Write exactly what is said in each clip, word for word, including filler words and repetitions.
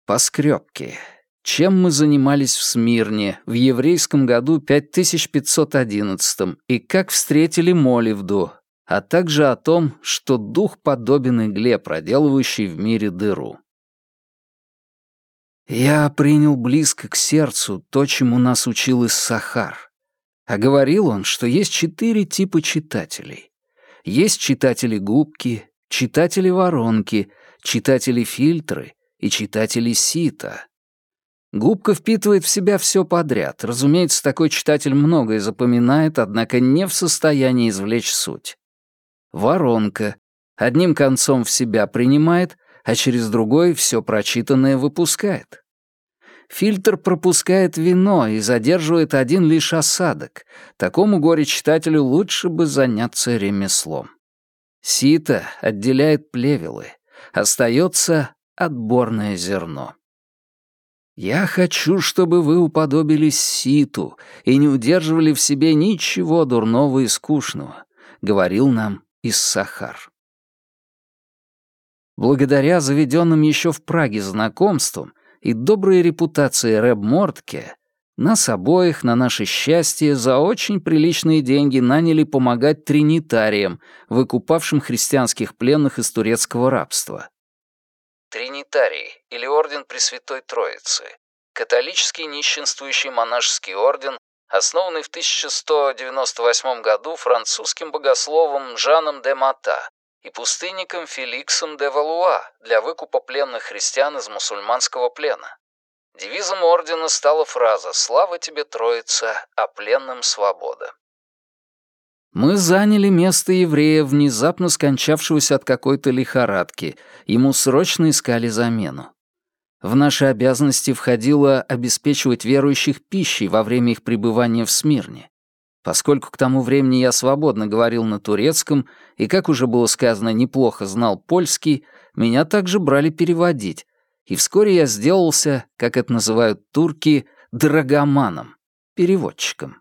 Поскрёбки. Чем мы занимались в Смирне в еврейском году пять тысяч пятьсот одиннадцатом и как встретили Моливду, а также о том, что дух подобен игле, проделывающей в мире дыру. Я принял близко к сердцу то, чему нас учил Иссахар. А говорил он, что есть четыре типа читателей. Есть читатели-губки, читатели-воронки, читатели-фильтры и читатели-сита. Губка впитывает в себя все подряд. Разумеется, такой читатель многое запоминает, однако не в состоянии извлечь суть. Воронка. Одним концом в себя принимает, а через другой все прочитанное выпускает. Фильтр пропускает вино и задерживает один лишь осадок. Такому горе-читателю лучше бы заняться ремеслом. Сито отделяет плевелы. Остается отборное зерно. «Я хочу, чтобы вы уподобились ситу и не удерживали в себе ничего дурного и скучного», — говорил нам Иссахар. Благодаря заведенным еще в Праге знакомствам и доброй репутации Рэб Мортке, нас обоих, на наше счастье, за очень приличные деньги наняли помогать тринитариям, выкупавшим христианских пленных из турецкого рабства. Тринитарий, или Орден Пресвятой Троицы, католический нищенствующий монашеский орден, основанный в тысяча сто девяносто восьмом году французским богословом Жаном де Мата и пустынником Феликсом де Валуа для выкупа пленных христиан из мусульманского плена. Девизом ордена стала фраза «Слава тебе, Троица, а пленным свобода». Мы заняли место еврея, внезапно скончавшегося от какой-то лихорадки. Ему срочно искали замену. В наши обязанности входило обеспечивать верующих пищей во время их пребывания в Смирне. Поскольку к тому времени я свободно говорил на турецком и, как уже было сказано, неплохо знал польский, меня также брали переводить, и вскоре я сделался, как это называют турки, драгоманом, переводчиком.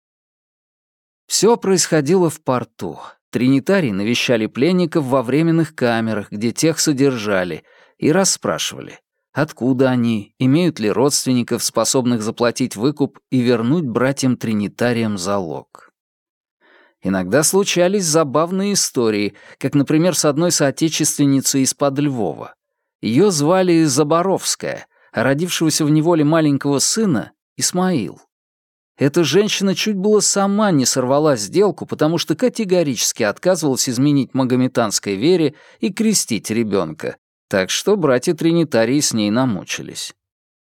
Все происходило в порту. Тринитарии навещали пленников во временных камерах, где тех содержали, и расспрашивали, откуда они, имеют ли родственников, способных заплатить выкуп и вернуть братьям-тринитариям залог. Иногда случались забавные истории, как, например, с одной соотечественницей из-под Львова. Ее звали Заборовская, а родившегося в неволе маленького сына — Исмаил. Эта женщина чуть было сама не сорвала сделку, потому что категорически отказывалась изменить магометанской вере и крестить ребенка, так что братья-тринитарии с ней намучились.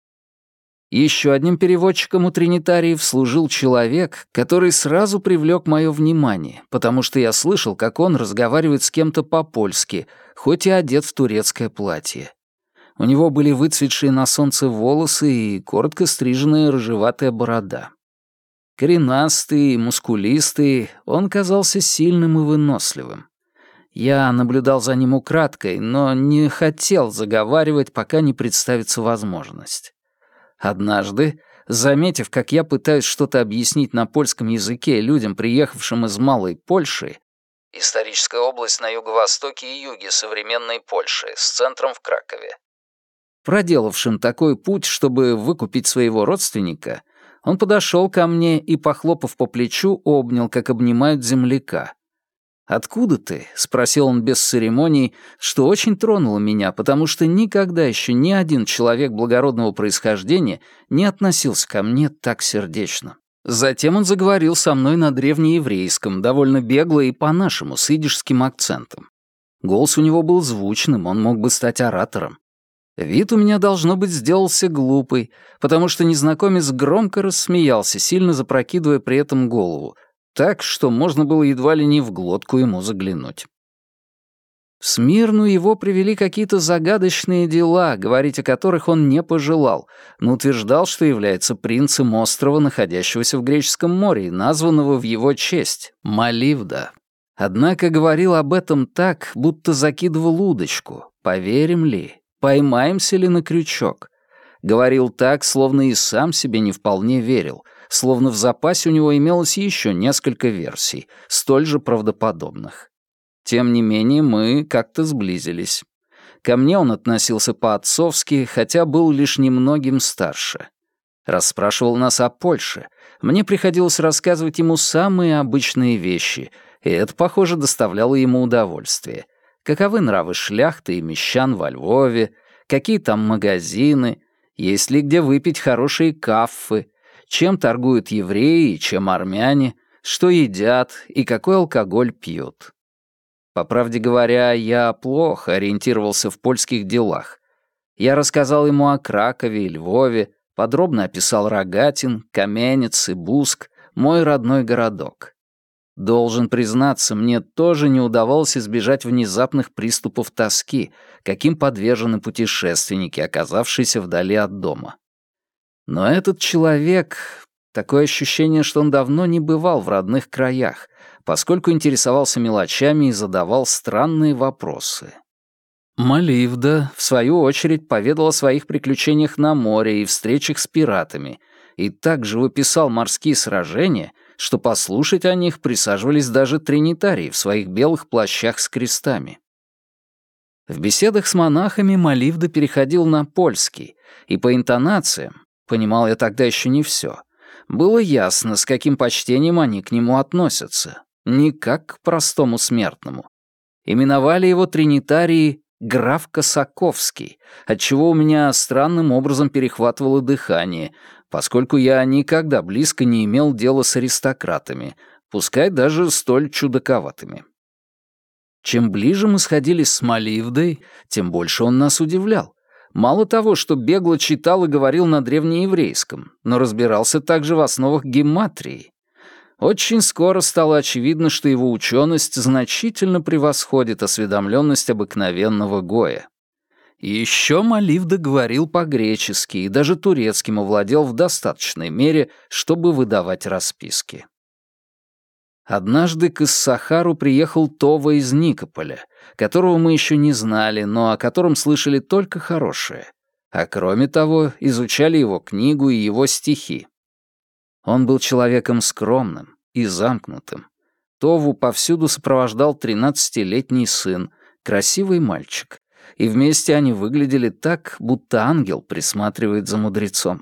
Еще одним переводчиком у тринитариев служил человек, который сразу привлек мое внимание, потому что я слышал, как он разговаривает с кем-то по-польски, хоть и одет в турецкое платье. У него были выцветшие на солнце волосы и коротко стриженная рыжеватая борода. Коренастый, мускулистый, он казался сильным и выносливым. Я наблюдал за ним украдкой, но не хотел заговаривать, пока не представится возможность. Однажды, заметив, как я пытаюсь что-то объяснить на польском языке людям, приехавшим из Малой Польши, историческая область на юго-востоке и юге современной Польши, с центром в Кракове, проделавшим такой путь, чтобы выкупить своего родственника, он подошел ко мне и, похлопав по плечу, обнял, как обнимают земляка. «Откуда ты?» — спросил он без церемоний, что очень тронуло меня, потому что никогда еще ни один человек благородного происхождения не относился ко мне так сердечно. Затем он заговорил со мной на древнееврейском, довольно бегло и по-нашему, с идишским акцентом. Голос у него был звучным, он мог бы стать оратором. Вид у меня, должно быть, сделался глупый, потому что незнакомец громко рассмеялся, сильно запрокидывая при этом голову, так, что можно было едва ли не в глотку ему заглянуть. В Смирну его привели какие-то загадочные дела, говорить о которых он не пожелал, но утверждал, что является принцем острова, находящегося в Греческом море, и названного в его честь — Моливда. Однако говорил об этом так, будто закидывал удочку. Поверим ли? Поймаемся ли на крючок? Говорил так, словно и сам себе не вполне верил, словно в запасе у него имелось еще несколько версий, столь же правдоподобных. Тем не менее, мы как-то сблизились. Ко мне он относился по-отцовски, хотя был лишь немногим старше. Расспрашивал нас о Польше. Мне приходилось рассказывать ему самые обычные вещи, и это, похоже, доставляло ему удовольствие. Каковы нравы шляхты и мещан во Львове, какие там магазины, есть ли где выпить хорошие каффы, чем торгуют евреи и чем армяне, что едят и какой алкоголь пьют. По правде говоря, я плохо ориентировался в польских делах. Я рассказал ему о Кракове и Львове, подробно описал Рогатин, Каменец и Буск, мой родной городок. Должен признаться, мне тоже не удавалось избежать внезапных приступов тоски, каким подвержены путешественники, оказавшиеся вдали от дома. Но этот человек... Такое ощущение, что он давно не бывал в родных краях, поскольку интересовался мелочами и задавал странные вопросы. Маливда, в свою очередь, поведал о своих приключениях на море и встречах с пиратами, и так живописал морские сражения, что послушать о них присаживались даже тринитарии в своих белых плащах с крестами. В беседах с монахами Маливда переходил на польский, и по интонациям, понимал я тогда еще не все, было ясно, с каким почтением они к нему относятся, не как к простому смертному. Именовали его тринитарии «граф Косаковский», отчего у меня странным образом перехватывало дыхание, поскольку я никогда близко не имел дела с аристократами, пускай даже столь чудаковатыми. Чем ближе мы сходились с Маливдой, тем больше он нас удивлял. Мало того, что бегло читал и говорил на древнееврейском, но разбирался также в основах гематрии. Очень скоро стало очевидно, что его ученость значительно превосходит осведомленность обыкновенного гоя. И еще Маливда говорил по-гречески и даже турецким овладел в достаточной мере, чтобы выдавать расписки. Однажды к Иссахару приехал Това из Никополя, которого мы еще не знали, но о котором слышали только хорошее. А кроме того, изучали его книгу и его стихи. Он был человеком скромным и замкнутым. Тову повсюду сопровождал тринадцатилетний сын, красивый мальчик, и вместе они выглядели так, будто ангел присматривает за мудрецом.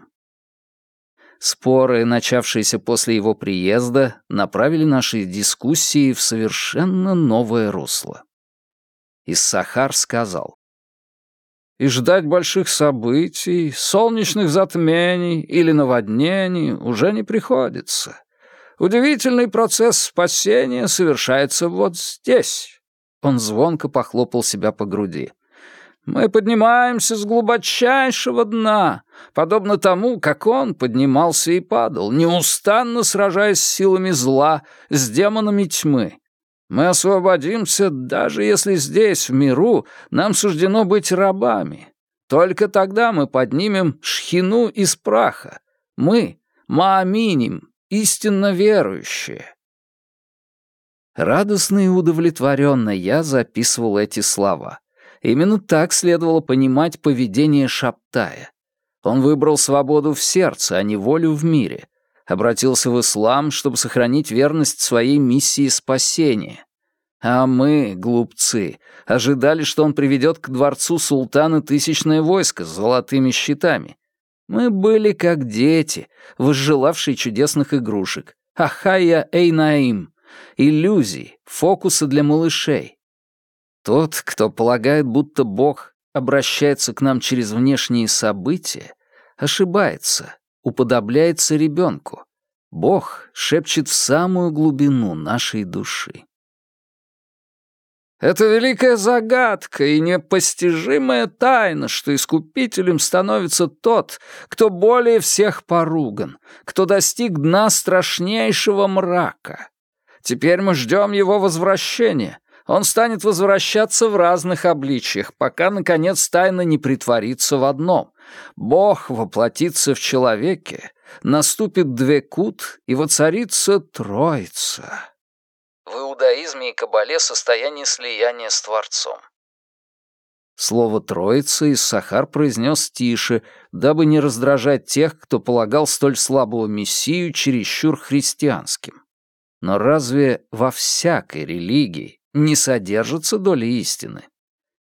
Споры, начавшиеся после его приезда, направили наши дискуссии в совершенно новое русло. Иссахар сказал: «И ждать больших событий, солнечных затмений или наводнений уже не приходится. Удивительный процесс спасения совершается вот здесь». Он звонко похлопал себя по груди. «Мы поднимаемся с глубочайшего дна, подобно тому, как он поднимался и падал, неустанно сражаясь с силами зла, с демонами тьмы. Мы освободимся, даже если здесь, в миру, нам суждено быть рабами. Только тогда мы поднимем шхину из праха. Мы, мааминим, истинно верующие». Радостно и удовлетворенно я записывал эти слова. Именно так следовало понимать поведение Шабтая. Он выбрал свободу в сердце, а не волю в мире. Обратился в ислам, чтобы сохранить верность своей миссии спасения. А мы, глупцы, ожидали, что он приведет к дворцу султана тысячное войско с золотыми щитами. Мы были как дети, возжелавшие чудесных игрушек. Ахая эйнаим. Иллюзий, фокусы для малышей. Тот, кто полагает, будто Бог обращается к нам через внешние события, ошибается, уподобляется ребенку. Бог шепчет в самую глубину нашей души. «Это великая загадка и непостижимая тайна, что искупителем становится тот, кто более всех поруган, кто достиг дна страшнейшего мрака. Теперь мы ждем его возвращения. Он станет возвращаться в разных обличьях, пока, наконец, тайна не притворится в одном. Бог воплотится в человеке, наступит двекут, и воцарится Троица». В иудаизме и кабале состояние слияния с Творцом. Слово «троица» Иссахар произнес тише, дабы не раздражать тех, кто полагал столь слабого мессию чересчур христианским. Но разве во всякой религии не содержится доля истины?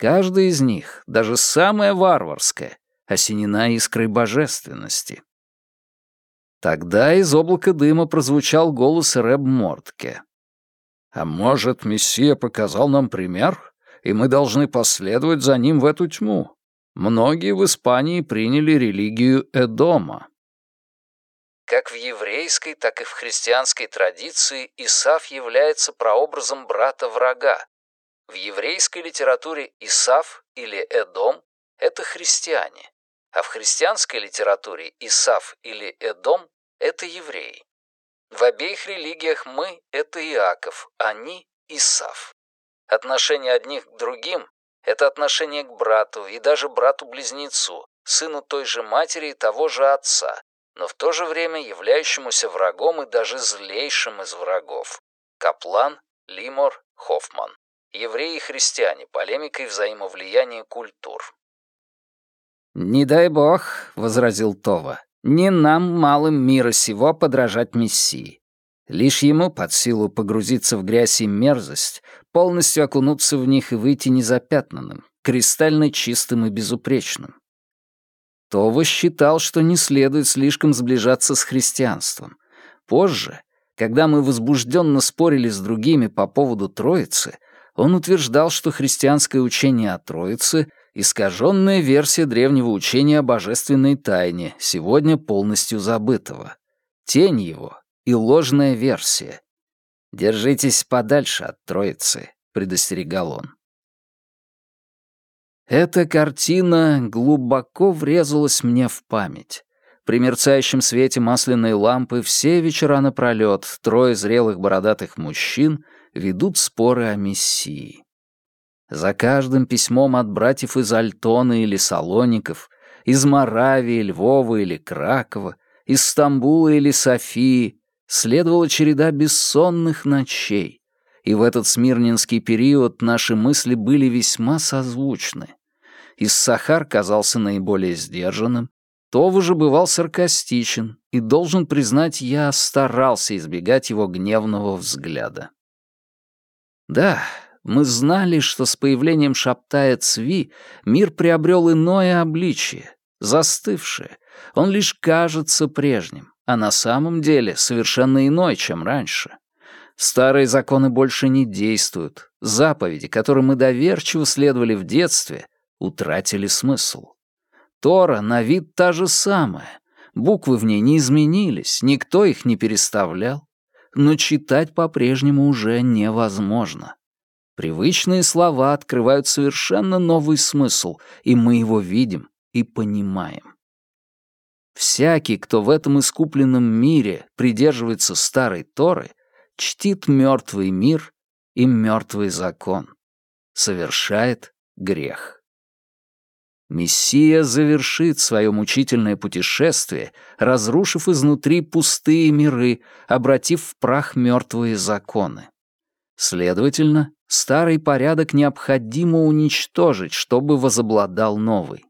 Каждая из них, даже самая варварская, осенена искрой божественности. Тогда из облака дыма прозвучал голос Рэб Мортке. «А может, Мессия показал нам пример, и мы должны последовать за ним в эту тьму? Многие в Испании приняли религию Эдома». Как в еврейской, так и в христианской традиции Исав является прообразом брата-врага. В еврейской литературе Исав или Эдом — это христиане, а в христианской литературе Исав или Эдом — это евреи. В обеих религиях мы — это Иаков, они — Исав. Отношение одних к другим — это отношение к брату и даже брату-близнецу, сыну той же матери и того же отца, но в то же время являющемуся врагом и даже злейшим из врагов. Каплан, Лимор, Хоффман. Евреи и христиане. Полемика и взаимовлияние культур. «Не дай бог», — возразил Това, — «не нам, малым мира сего, подражать Мессии. Лишь ему под силу погрузиться в грязь и мерзость, полностью окунуться в них и выйти незапятнанным, кристально чистым и безупречным». Това считал, что не следует слишком сближаться с христианством. Позже, когда мы возбужденно спорили с другими по поводу Троицы, он утверждал, что христианское учение о Троице — искаженная версия древнего учения о божественной тайне, сегодня полностью забытого. Тень его и ложная версия. «Держитесь подальше от Троицы», — предостерегал он. Эта картина глубоко врезалась мне в память. При мерцающем свете масляной лампы все вечера напролёт трое зрелых бородатых мужчин ведут споры о Мессии. За каждым письмом от братьев из Альтона или Салоников, из Моравии, Львова или Кракова, из Стамбула или Софии следовала череда бессонных ночей, и в этот смирненский период наши мысли были весьма созвучны. Иссахар казался наиболее сдержанным, Това же бывал саркастичен, и, должен признать, я старался избегать его гневного взгляда. Да, мы знали, что с появлением Шабтая Цви мир приобрел иное обличие, застывшее. Он лишь кажется прежним, а на самом деле совершенно иной, чем раньше. Старые законы больше не действуют, заповеди, которым мы доверчиво следовали в детстве, утратили смысл. Тора на вид та же самая, буквы в ней не изменились, никто их не переставлял, но читать по-прежнему уже невозможно. Привычные слова открывают совершенно новый смысл, и мы его видим и понимаем. Всякий, кто в этом искупленном мире придерживается старой Торы, чтит мертвый мир и мертвый закон, совершает грех. Мессия завершит свое мучительное путешествие, разрушив изнутри пустые миры, обратив в прах мертвые законы. Следовательно, старый порядок необходимо уничтожить, чтобы возобладал новый.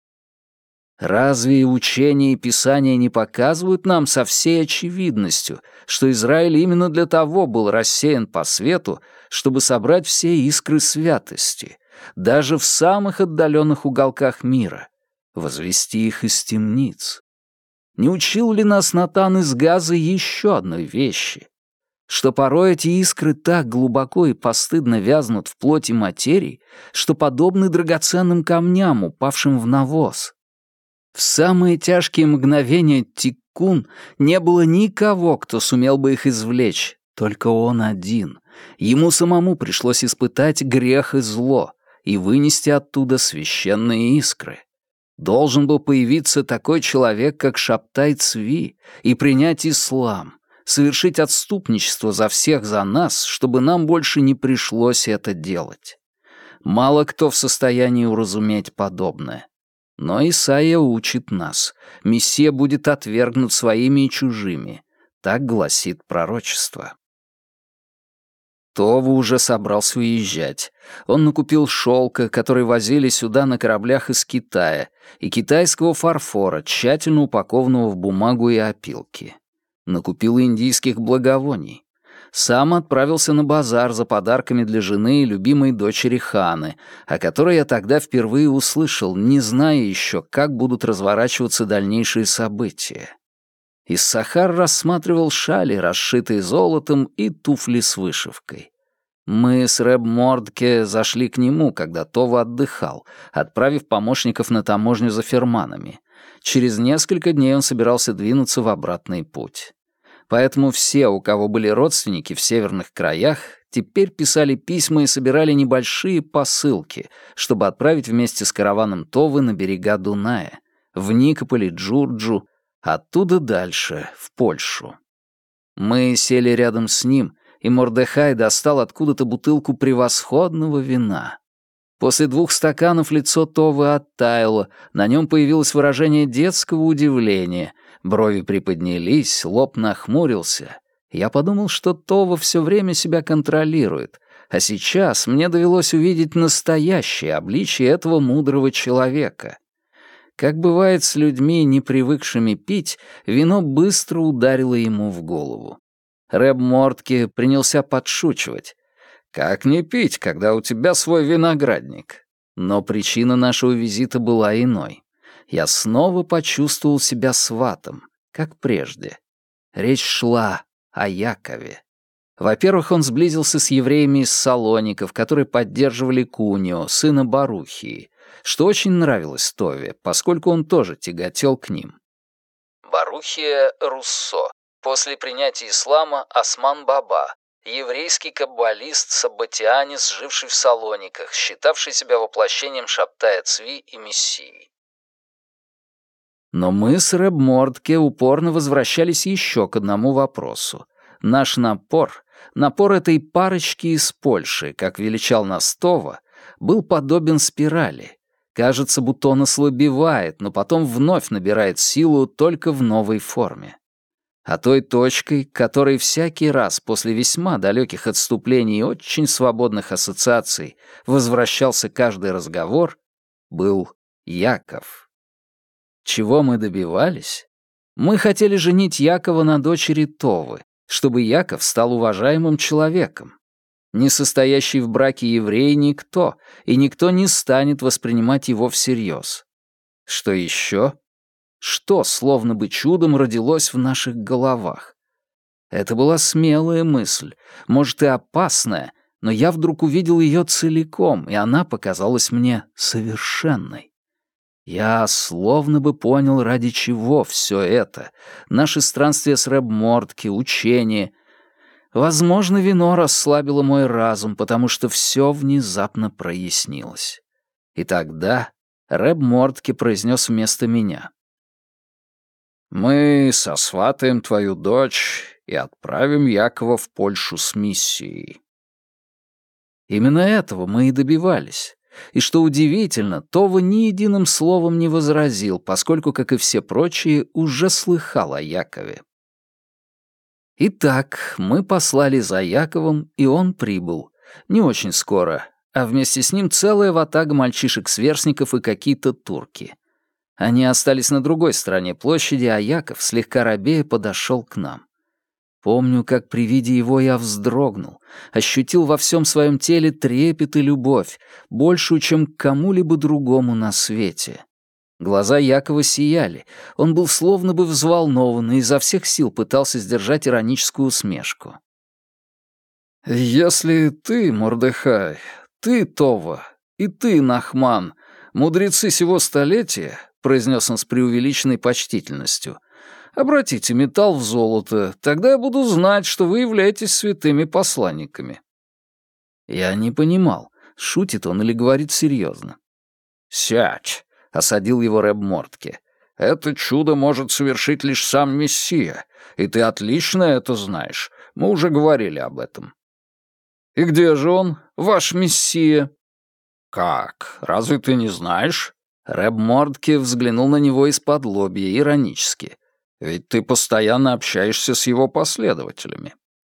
Разве и учения и Писания не показывают нам со всей очевидностью, что Израиль именно для того был рассеян по свету, чтобы собрать все искры святости, даже в самых отдаленных уголках мира, возвести их из темниц? Не учил ли нас Натан из Газы еще одной вещи? Что порой эти искры так глубоко и постыдно вязнут в плоти материи, что подобны драгоценным камням, упавшим в навоз. В самые тяжкие мгновения тиккун не было никого, кто сумел бы их извлечь, только он один. Ему самому пришлось испытать грех и зло и вынести оттуда священные искры. Должен был появиться такой человек, как Шабтай Цви, и принять ислам, совершить отступничество за всех за нас, чтобы нам больше не пришлось это делать. Мало кто в состоянии уразуметь подобное. Но Исаия учит нас. Мессия будет отвергнут своими и чужими. Так гласит пророчество. Това уже собрался уезжать. Он накупил шелка, который возили сюда на кораблях из Китая, и китайского фарфора, тщательно упакованного в бумагу и опилки. Накупил индийских благовоний. Сам отправился на базар за подарками для жены и любимой дочери Ханы, о которой я тогда впервые услышал, не зная еще, как будут разворачиваться дальнейшие события. Иссахар рассматривал шали, расшитые золотом, и туфли с вышивкой. Мы с Рэб Мордке зашли к нему, когда Това отдыхал, отправив помощников на таможню за ферманами. Через несколько дней он собирался двинуться в обратный путь. Поэтому все, у кого были родственники в северных краях, теперь писали письма и собирали небольшие посылки, чтобы отправить вместе с караваном Товы на берега Дуная, в Никополь и Джурджу, оттуда дальше, в Польшу. Мы сели рядом с ним, и Мордехай достал откуда-то бутылку превосходного вина. После двух стаканов лицо Товы оттаяло, на нем появилось выражение детского удивления, брови приподнялись, лоб нахмурился. Я подумал, что Това все время себя контролирует, а сейчас мне довелось увидеть настоящее обличие этого мудрого человека. Как бывает с людьми, не привыкшими пить, вино быстро ударило ему в голову. Рэб Мортке принялся подшучивать. «Как не пить, когда у тебя свой виноградник?» Но причина нашего визита была иной. Я снова почувствовал себя сватом, как прежде. Речь шла о Якове. Во-первых, он сблизился с евреями из Салоников, которые поддерживали Кунио, сына Барухии, что очень нравилось Тове, поскольку он тоже тяготел к ним. Барухия Руссо. После принятия ислама Осман Баба, еврейский каббалист-саббатианец, живший в Салониках, считавший себя воплощением Шабтая Цви и Мессии. Но мы с Рэб Мордке упорно возвращались еще к одному вопросу. Наш напор, напор этой парочки из Польши, как величал нас Това, был подобен спирали. Кажется, будто он ослабевает, но потом вновь набирает силу только в новой форме. А той точкой, которой всякий раз после весьма далеких отступлений и очень свободных ассоциаций возвращался каждый разговор, был Яков. Чего мы добивались? Мы хотели женить Якова на дочери Товы, чтобы Яков стал уважаемым человеком. Не состоящий в браке еврей никто, и никто не станет воспринимать его всерьез. Что еще? Что, словно бы чудом, родилось в наших головах? Это была смелая мысль, может и опасная, но я вдруг увидел ее целиком, и она показалась мне совершенной. Я словно бы понял, ради чего все это, наши странствия с Рэб Мортке, учение. Возможно, вино расслабило мой разум, потому что все внезапно прояснилось. И тогда Рэб Мортке произнес вместо меня: «Мы сосватаем твою дочь и отправим Якова в Польшу с миссией». Именно этого мы и добивались. И что удивительно, Това ни единым словом не возразил, поскольку, как и все прочие, уже слыхал о Якове. Итак, мы послали за Яковом, и он прибыл. Не очень скоро, а вместе с ним целая ватага мальчишек-сверстников и какие-то турки. Они остались на другой стороне площади, а Яков, слегка робея, подошел к нам. Помню, как при виде его я вздрогнул, ощутил во всем своем теле трепет и любовь, большую, чем к кому-либо другому на свете. Глаза Якова сияли, он был словно бы взволнован и изо всех сил пытался сдержать ироническую усмешку. «Если ты, Мордехай, ты, Това, и ты, Нахман, мудрецы сего столетия, — произнес он с преувеличенной почтительностью, — обратите металл в золото, тогда я буду знать, что вы являетесь святыми посланниками». Я не понимал, шутит он или говорит серьезно. «Сядь», — осадил его Рэб Мортке. «Это чудо может совершить лишь сам Мессия, и ты отлично это знаешь. Мы уже говорили об этом». «И где же он, ваш Мессия?» «Как? Разве ты не знаешь?» Рэб Мортке взглянул на него из-под лобья иронически. «Ведь ты постоянно общаешься с его последователями».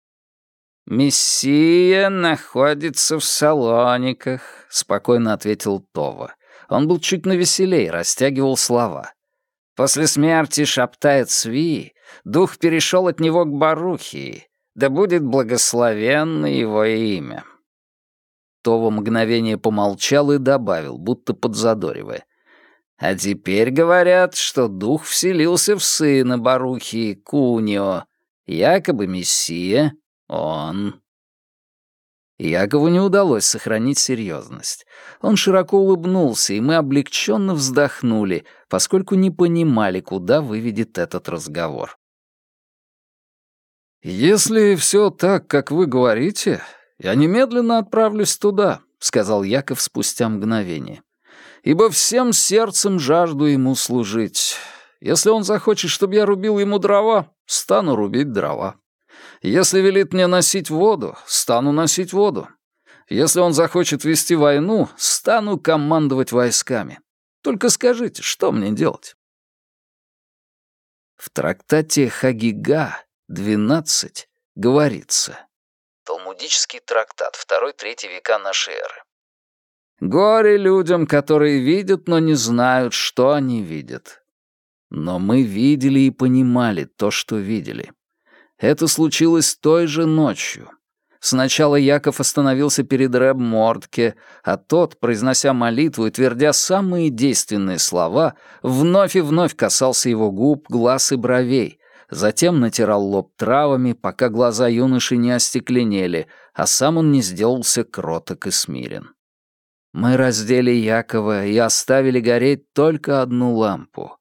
«Мессия находится в Салониках», — спокойно ответил Това. Он был чуть навеселей, растягивал слова. «После смерти Шабтая Цви дух перешел от него к Барухии. да будет благословенно его имя». Това мгновение помолчал и добавил, будто подзадоривая. «А теперь говорят, что дух вселился в сына Барухи, Кунио, якобы Мессия, он». Якову не удалось сохранить серьезность. Он широко улыбнулся, и мы облегченно вздохнули, поскольку не понимали, куда выведет этот разговор. «Если все так, как вы говорите, я немедленно отправлюсь туда», — сказал Яков спустя мгновение. «Ибо всем сердцем жажду ему служить. Если он захочет, чтобы я рубил ему дрова, стану рубить дрова. Если велит мне носить воду, стану носить воду. Если он захочет вести войну, стану командовать войсками. Только скажите, что мне делать?» В трактате Хагига двенадцать говорится. Талмудический трактат, второй-третий века нашей эры. «Горе людям, которые видят, но не знают, что они видят». Но мы видели и понимали то, что видели. Это случилось той же ночью. Сначала Яков остановился перед Рэб Мордке, а тот, произнося молитву и твердя самые действенные слова, вновь и вновь касался его губ, глаз и бровей, затем натирал лоб травами, пока глаза юноши не остекленели, а сам он не сделался кроток и смирен. Мы раздели Якова и оставили гореть только одну лампу.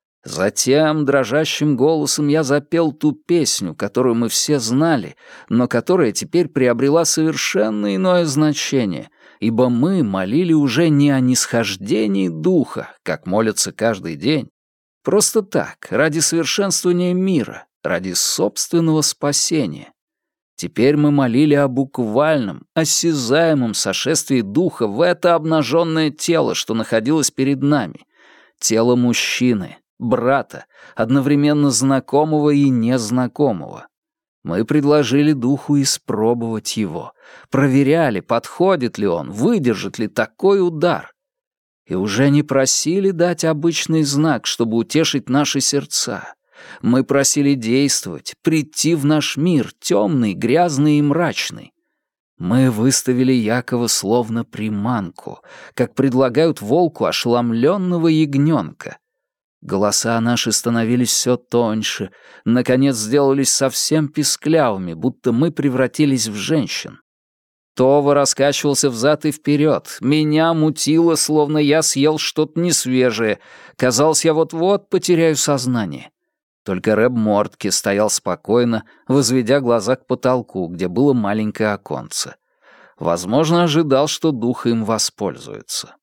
Затем дрожащим голосом я запел ту песню, которую мы все знали, но которая теперь приобрела совершенно иное значение, ибо мы молили уже не о нисхождении духа, как молятся каждый день, просто так, ради совершенствования мира, ради собственного спасения. Теперь мы молили о буквальном, осязаемом сошествии духа в это обнаженное тело, что находилось перед нами, тело мужчины, брата, одновременно знакомого и незнакомого. Мы предложили духу испробовать его, проверяли, подходит ли он, выдержит ли такой удар. И уже не просили дать обычный знак, чтобы утешить наши сердца. Мы просили действовать, прийти в наш мир, темный, грязный и мрачный. Мы выставили Якова словно приманку, как предлагают волку ошеломленного ягненка. Голоса наши становились все тоньше, наконец сделались совсем писклявыми, будто мы превратились в женщин. Това раскачивался взад и вперед, меня мутило, словно я съел что-то несвежее, казалось, я вот-вот потеряю сознание. Только Рэб Мортке стоял спокойно, возведя глаза к потолку, где было маленькое оконце. Возможно, ожидал, что дух им воспользуется.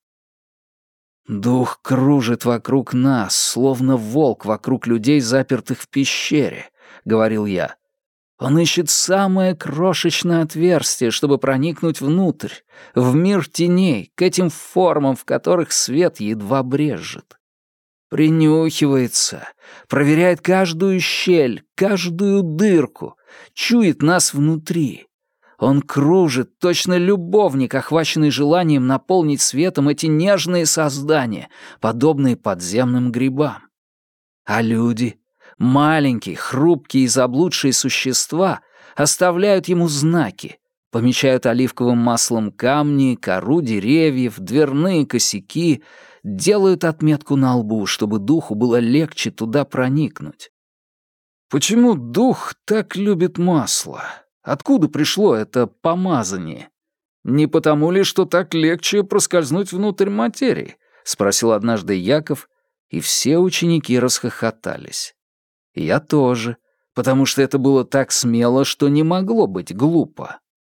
«Дух кружит вокруг нас, словно волк вокруг людей, запертых в пещере», — говорил я. «Он ищет самое крошечное отверстие, чтобы проникнуть внутрь, в мир теней, к этим формам, в которых свет едва брезжит. Принюхивается, проверяет каждую щель, каждую дырку, чует нас внутри». Он кружит, точно любовник, охваченный желанием наполнить светом эти нежные создания, подобные подземным грибам. А люди, маленькие, хрупкие и заблудшие существа, оставляют ему знаки, помечают оливковым маслом камни, кору деревьев, дверные косяки, делают отметку на лбу, чтобы духу было легче туда проникнуть. Почему дух так любит масло? Откуда пришло это помазание? Не потому ли, что так легче проскользнуть внутрь материи? Спросил однажды Яков, и все ученики расхохотались. И я тоже, потому что это было так смело, что не могло быть глупо.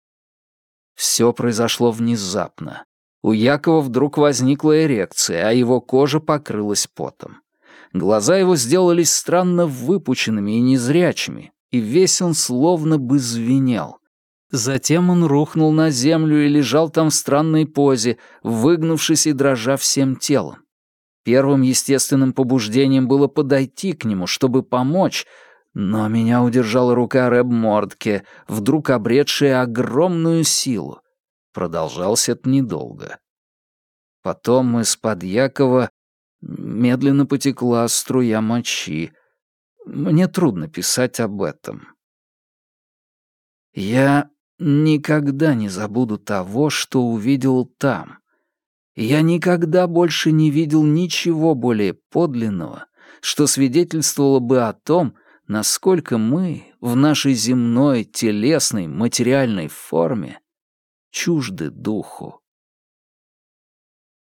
Все произошло внезапно. У Якова вдруг возникла эрекция, а его кожа покрылась потом. Глаза его сделались странно выпученными и незрячими, и весь он словно бы звенел. Затем он рухнул на землю и лежал там в странной позе, выгнувшись и дрожа всем телом. Первым естественным побуждением было подойти к нему, чтобы помочь, но меня удержала рука Рэб Мордке, вдруг обретшая огромную силу. Продолжалось это недолго. Потом из-под Якова медленно потекла струя мочи. Мне трудно писать об этом. Я никогда не забуду того, что увидел там. Я никогда больше не видел ничего более подлинного, что свидетельствовало бы о том, насколько мы в нашей земной, телесной, материальной форме чужды духу.